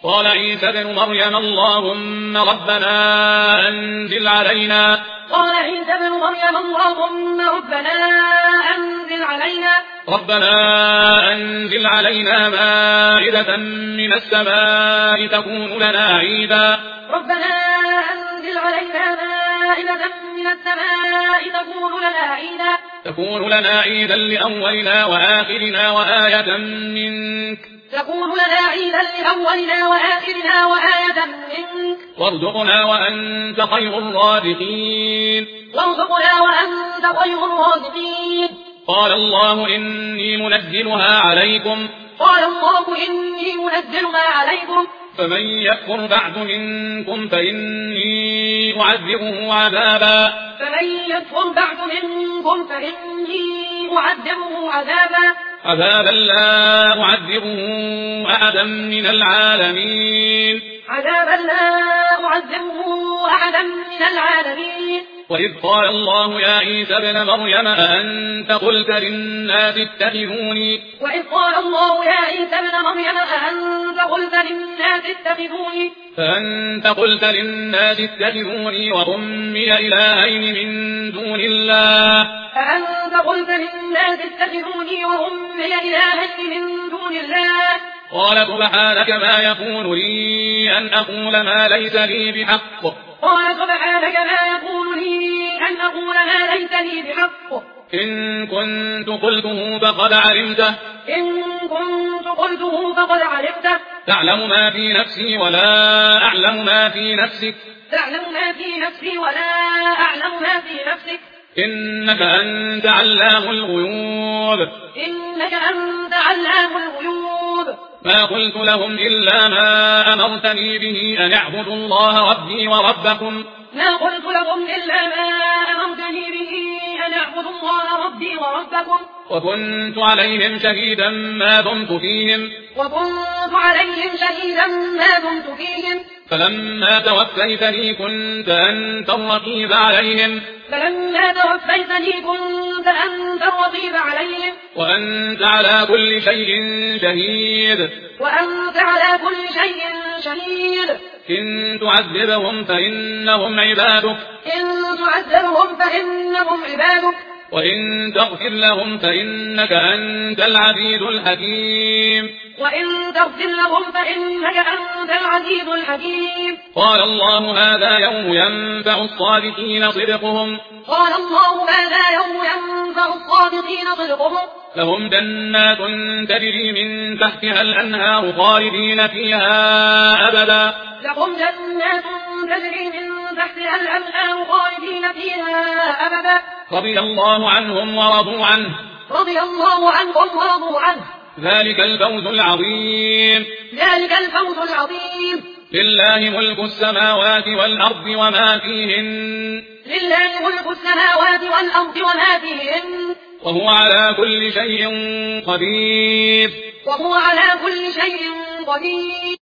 قال عيسى ابن مريم اللهم ربنا أنزل علينا مائدة من السماء تكون لنا عيدا لأولنا وآخرنا وآية منك وارزقنا وأنت خير الرازقين قال الله إني منزلها عليكم فمن يكفر بعد منكم فإني أعذبه عذابا لا أعذبه أحدا من العالمين وإذ قال الله يا عيسى ابن مريم أأنت قلت للناس اتخذوني وأمي إلهين من دون الله قال سبحانك ما يكون لي أن أقول ما ليس لي بحق إن كنت قلته فقد علمته تعلم ما في نفسي ولا أعلم ما في نفسك إنك أنت علام الغيوب ما قلت لهم إلا ما أمرتني به أن اعبدوا الله ربي وربكم وكنت عليهم شهيدا ما دمت فيهم فلما توفيتني كنت أنت الرقيب عليهم وأنت على كل شيء شهيد إن تعذبهم فإنهم عبادك وإن تغفر لهم فإنك أنت العزيز الحكيم قال الله هذا يوم ينفع الصادقين صدقهم لهم جنات تجري من تحتها الأنهار خالدين فيها أبدا رضي الله عنهم ورضوا عنه ذلك الفوز العظيم لله ملك السماوات والأرض وما فيهن وهو على كل شيء قدير